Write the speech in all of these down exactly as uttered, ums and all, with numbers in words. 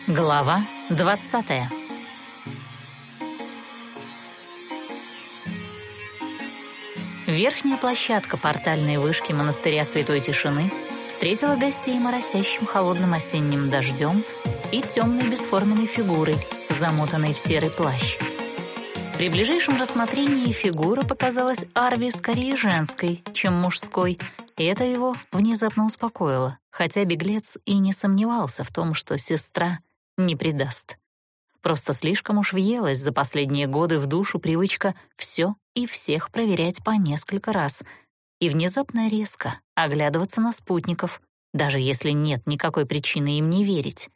Глава двадцатая. Верхняя площадка портальной вышки монастыря Святой Тишины встретила гостей моросящим холодным осенним дождем и темной бесформенной фигурой, замотанной в серый плащ. При ближайшем рассмотрении фигура показалась Арви скорее женской, чем мужской, и это его внезапно успокоило, хотя беглец и не сомневался в том, что сестра не предаст. Просто слишком уж въелась за последние годы в душу привычка все и всех проверять по несколько раз и внезапно резко оглядываться на спутников, даже если нет никакой причины им не верить.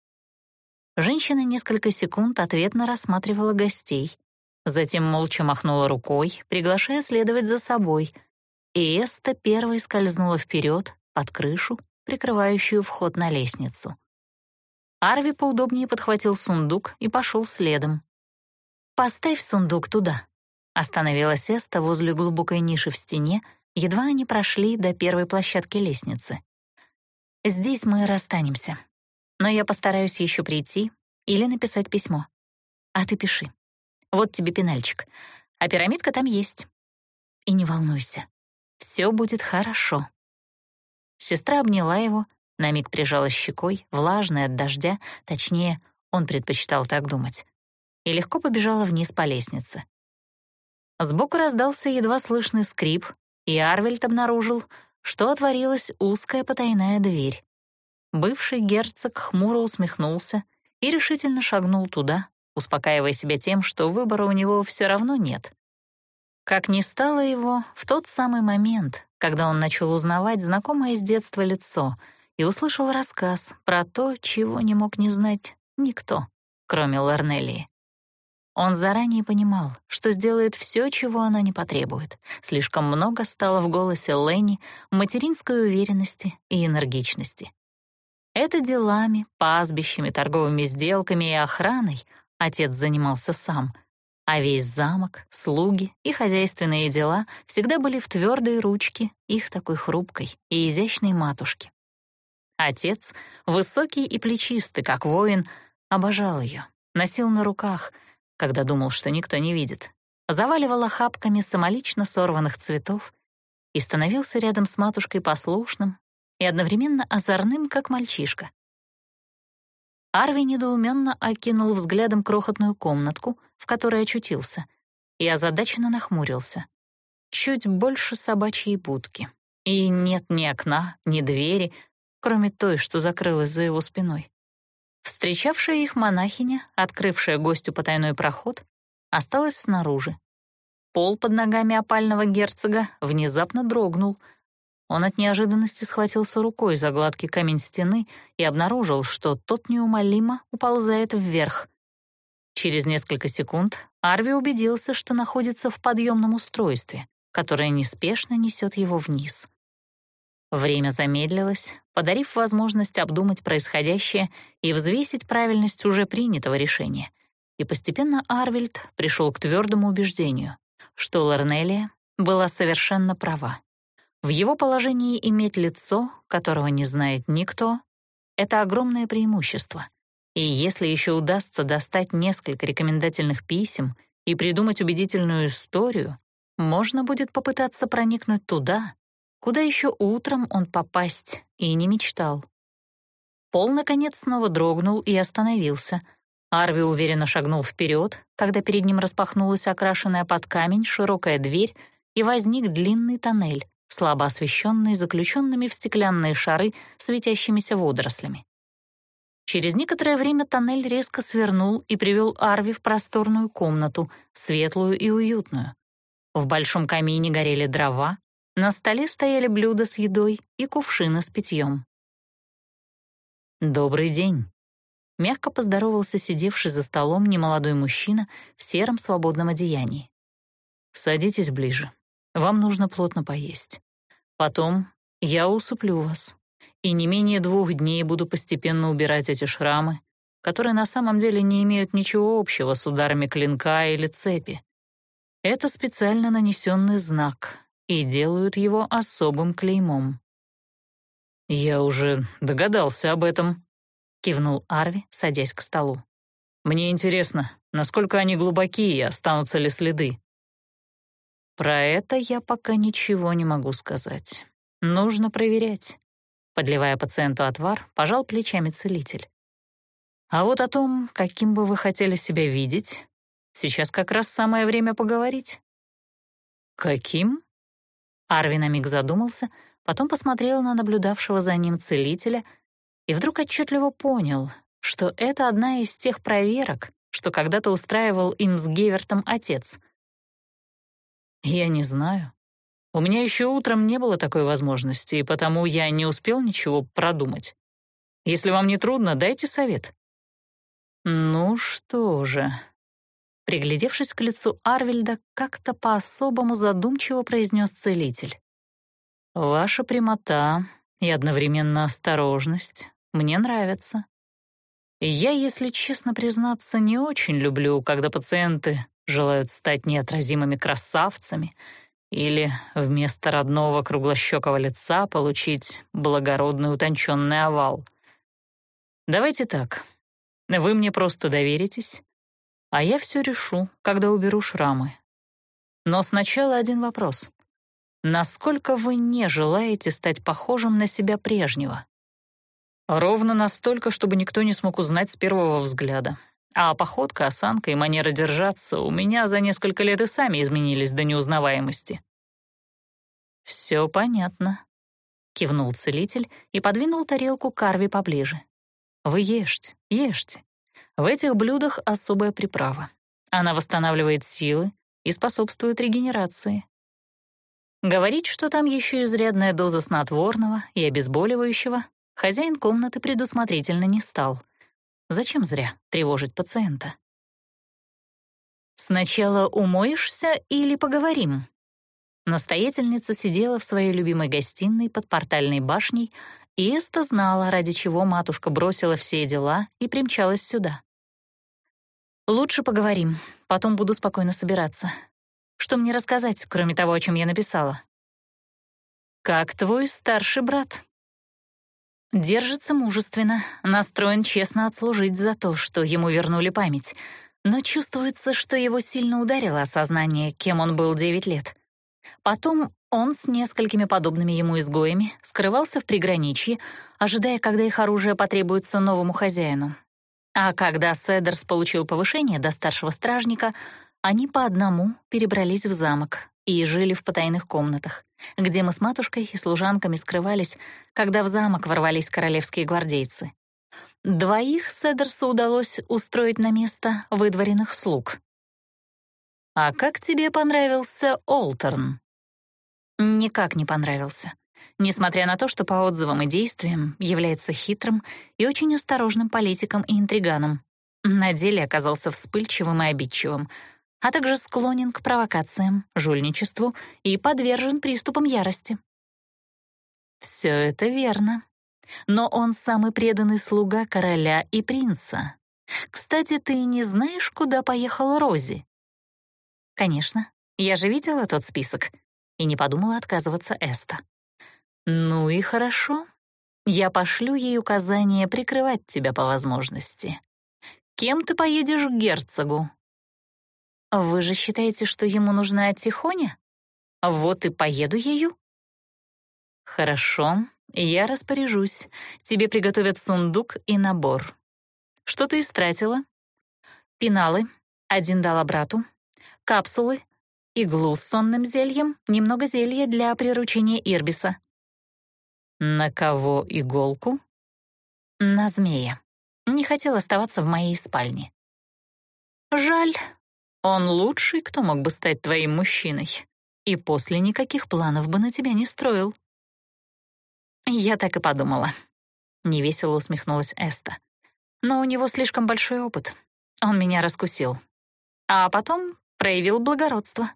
Женщина несколько секунд ответно рассматривала гостей, затем молча махнула рукой, приглашая следовать за собой, и Эста первой скользнула вперед под крышу, прикрывающую вход на лестницу. Арви поудобнее подхватил сундук и пошел следом. «Поставь сундук туда», — остановилась Эста возле глубокой ниши в стене, едва они прошли до первой площадки лестницы. «Здесь мы расстанемся, но я постараюсь еще прийти или написать письмо. А ты пиши. Вот тебе пенальчик, а пирамидка там есть. И не волнуйся, все будет хорошо». Сестра обняла его, на миг прижалась щекой, влажной от дождя, точнее, он предпочитал так думать, и легко побежала вниз по лестнице. Сбоку раздался едва слышный скрип, и Арвельд обнаружил, что отворилась узкая потайная дверь. Бывший герцог хмуро усмехнулся и решительно шагнул туда, успокаивая себя тем, что выбора у него все равно нет. Как ни стало его в тот самый момент, когда он начал узнавать знакомое с детства лицо и услышал рассказ про то, чего не мог не знать никто, кроме Лорнелии. Он заранее понимал, что сделает все, чего она не потребует. Слишком много стало в голосе Ленни материнской уверенности и энергичности. Это делами, пастбищами, торговыми сделками и охраной отец занимался сам, а весь замок, слуги и хозяйственные дела всегда были в твердой ручке их такой хрупкой и изящной матушки. Отец, высокий и плечистый, как воин, обожал ее, носил на руках, когда думал, что никто не видит, заваливал охапками самолично сорванных цветов и становился рядом с матушкой послушным и одновременно озорным, как мальчишка. Арви недоуменно окинул взглядом крохотную комнатку, в которой очутился, и озадаченно нахмурился. Чуть больше собачьей будки. И нет ни окна, ни двери, кроме той, что закрылась за его спиной. Встречавшая их монахиня, открывшая гостю потайной проход, осталась снаружи. Пол под ногами опального герцога внезапно дрогнул. Он от неожиданности схватился рукой за гладкий камень стены и обнаружил, что тот неумолимо уползает вверх. Через несколько секунд Арви убедился, что находится в подъемном устройстве, которое неспешно несет его вниз. Время замедлилось, подарив возможность обдумать происходящее и взвесить правильность уже принятого решения. И постепенно Арвельд пришел к твердому убеждению, что Лорнелия была совершенно права. В его положении иметь лицо, которого не знает никто, — это огромное преимущество. И если еще удастся достать несколько рекомендательных писем и придумать убедительную историю, можно будет попытаться проникнуть туда, куда еще утром он попасть и не мечтал. Пол, наконец, снова дрогнул и остановился. Арви уверенно шагнул вперед, когда перед ним распахнулась окрашенная под камень широкая дверь, и возник длинный тоннель, слабо освещенный заключенными в стеклянные шары светящимися водорослями. Через некоторое время тоннель резко свернул и привел Арви в просторную комнату, светлую и уютную. В большом камине горели дрова, на столе стояли блюда с едой и кувшины с питьем. «Добрый день», — мягко поздоровался сидевший за столом немолодой мужчина в сером свободном одеянии. «Садитесь ближе, вам нужно плотно поесть. Потом я усыплю вас, и не менее двух дней буду постепенно убирать эти шрамы, которые на самом деле не имеют ничего общего с ударами клинка или цепи. Это специально нанесенный знак, и делают его особым клеймом». «Я уже догадался об этом», кивнул Арви, садясь к столу. «Мне интересно, насколько они глубоки и останутся ли следы?» «Про это я пока ничего не могу сказать. Нужно проверять». Подливая пациенту отвар, пожал плечами целитель. «А вот о том, каким бы вы хотели себя видеть, сейчас как раз самое время поговорить». «Каким?» Арви на миг задумался, потом посмотрел на наблюдавшего за ним целителя и вдруг отчетливо понял, что это одна из тех проверок, что когда-то устраивал им с Гевертом отец. «Я не знаю. У меня еще утром не было такой возможности, и потому я не успел ничего продумать. Если вам не трудно, дайте совет». «Ну что же...» Приглядевшись к лицу Арвильда, как-то по-особому задумчиво произнес целитель. «Ваша прямота и одновременно осторожность мне нравятся. Я, если честно признаться, не очень люблю, когда пациенты желают стать неотразимыми красавцами или вместо родного круглощекого лица получить благородный утонченный овал. Давайте так, вы мне просто доверитесь, а я все решу, когда уберу шрамы. Но сначала один вопрос. Насколько вы не желаете стать похожим на себя прежнего? Ровно настолько, чтобы никто не смог узнать с первого взгляда. А походка, осанка и манера держаться у меня за несколько лет и сами изменились до неузнаваемости. «Все понятно», — кивнул целитель и подвинул тарелку к Арви поближе. «Вы ешьте, ешьте. В этих блюдах особая приправа. Она восстанавливает силы и способствует регенерации. Говорить, что там еще изрядная доза снотворного и обезболивающего, хозяин комнаты предусмотрительно не стал. Зачем зря тревожить пациента? «Сначала умоешься или поговорим?» Настоятельница сидела в своей любимой гостиной под портальной башней, и Эста знала, ради чего матушка бросила все дела и примчалась сюда. «Лучше поговорим, потом буду спокойно собираться. Что мне рассказать, кроме того, о чем я написала?» «Как твой старший брат?» Держится мужественно, настроен честно отслужить за то, что ему вернули память, но чувствуется, что его сильно ударило осознание, кем он был девять лет. Потом он с несколькими подобными ему изгоями скрывался в приграничье, ожидая, когда их оружие потребуется новому хозяину. А когда Седерс получил повышение до старшего стражника, они по одному перебрались в замок и жили в потайных комнатах, где мы с матушкой и служанками скрывались, когда в замок ворвались королевские гвардейцы. Двоих Седерсу удалось устроить на место выдворенных слуг. «А как тебе понравился Олтерн?» «Никак не понравился. Несмотря на то, что по отзывам и действиям является хитрым и очень осторожным политиком и интриганом, на деле оказался вспыльчивым и обидчивым, а также склонен к провокациям, жульничеству и подвержен приступам ярости». «Все это верно. Но он самый преданный слуга короля и принца. Кстати, ты не знаешь, куда поехала Рози?» «Конечно. Я же видела тот список». И не подумала отказываться Эста. «Ну и хорошо. Я пошлю ей указание прикрывать тебя по возможности. Кем ты поедешь к герцогу?» «Вы же считаете, что ему нужна Тихоня? Вот и поеду ею». «Хорошо, я распоряжусь. Тебе приготовят сундук и набор. Что ты истратила?» «Пеналы. Один дала брату. Капсулы. Иглу с сонным зельем. Немного зелья для приручения Ирбиса». «На кого иголку?» «На змея. Не хотел оставаться в моей спальне». «Жаль. Он лучший, кто мог бы стать твоим мужчиной, и после никаких планов бы на тебя не строил». «Я так и подумала», — невесело усмехнулась Эста. «Но у него слишком большой опыт. Он меня раскусил. А потом проявил благородство».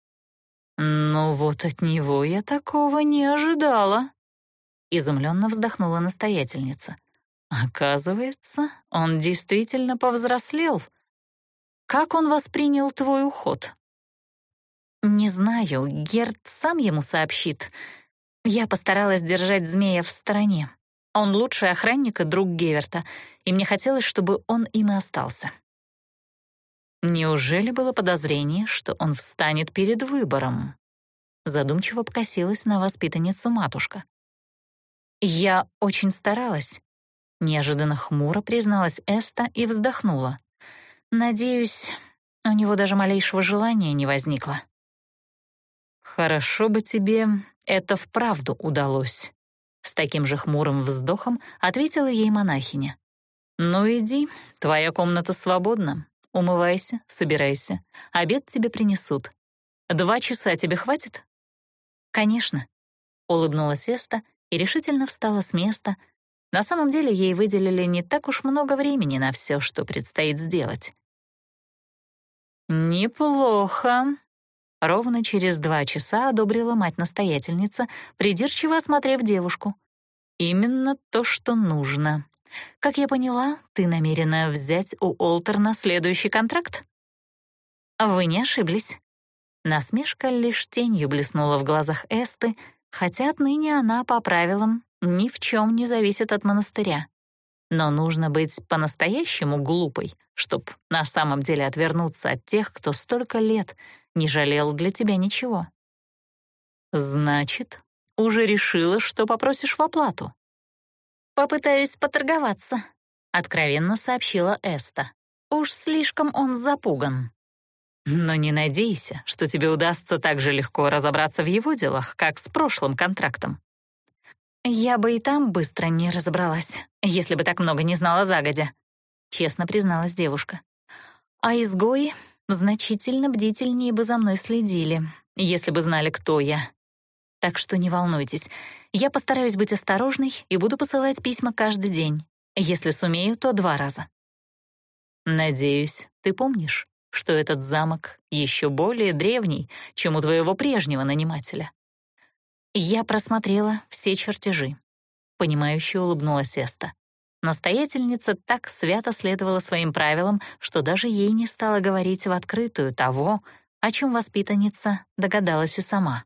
«Ну вот от него я такого не ожидала», — изумленно вздохнула настоятельница. «Оказывается, он действительно повзрослел. Как он воспринял твой уход?» «Не знаю, Герд сам ему сообщит. Я постаралась держать змея в стороне. Он лучший охранник и друг Геверта, и мне хотелось, чтобы он им и остался. Неужели было подозрение, что он встанет перед выбором? Задумчиво покосилась на воспитанницу матушка. «Я очень старалась», — неожиданно хмуро призналась Эста и вздохнула. «Надеюсь, у него даже малейшего желания не возникло». «Хорошо бы тебе это вправду удалось», — с таким же хмурым вздохом ответила ей монахиня. «Ну иди, твоя комната свободна. Умывайся, собирайся. Обед тебе принесут. Два часа тебе хватит?» «Конечно», — улыбнулась Эста и решительно встала с места. На самом деле ей выделили не так уж много времени на все, что предстоит сделать. «Неплохо», — ровно через два часа одобрила мать-настоятельница, придирчиво осмотрев девушку. «Именно то, что нужно. Как я поняла, ты намерена взять у Олтерна следующий контракт?» «Вы не ошиблись». Насмешка лишь тенью блеснула в глазах Эсты, хотя отныне она, по правилам, ни в чем не зависит от монастыря. Но нужно быть по-настоящему глупой, чтоб на самом деле отвернуться от тех, кто столько лет не жалел для тебя ничего. «Значит, уже решила, что попросишь в оплату?» «Попытаюсь поторговаться», — откровенно сообщила Эста. «Уж слишком он запуган. Но не надейся, что тебе удастся так же легко разобраться в его делах, как с прошлым контрактом». «Я бы и там быстро не разобралась, если бы так много не знала загодя», — честно призналась девушка. «А изгои значительно бдительнее бы за мной следили, если бы знали, кто я. Так что не волнуйтесь, я постараюсь быть осторожной и буду посылать письма каждый день. Если сумею, то два раза». «Надеюсь, ты помнишь, что этот замок еще более древний, чем у твоего прежнего нанимателя?» «Я просмотрела все чертежи», — понимающе улыбнулась Эста. Настоятельница так свято следовала своим правилам, что даже ей не стала говорить в открытую того, о чем воспитанница догадалась и сама.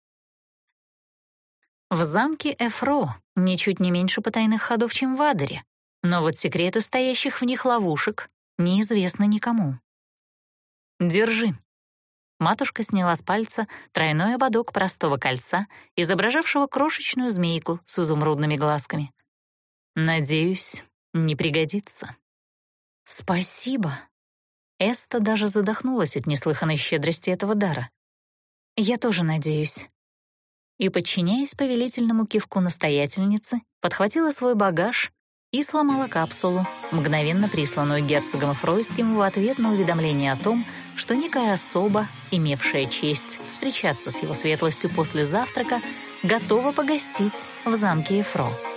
В замке Эфро ничуть не меньше потайных ходов, чем в Адере, но вот секреты стоящих в них ловушек неизвестны никому. «Держи». Матушка сняла с пальца тройной ободок простого кольца, изображавшего крошечную змейку с изумрудными глазками. «Надеюсь, не пригодится». «Спасибо». Эста даже задохнулась от неслыханной щедрости этого дара. «Я тоже надеюсь». И, подчиняясь повелительному кивку настоятельницы, подхватила свой багаж и сломала капсулу, мгновенно присланную герцогом Фройским в ответ на уведомление о том, что некая особа, имевшая честь встречаться с его светлостью после завтрака, готова погостить в замке Эфро.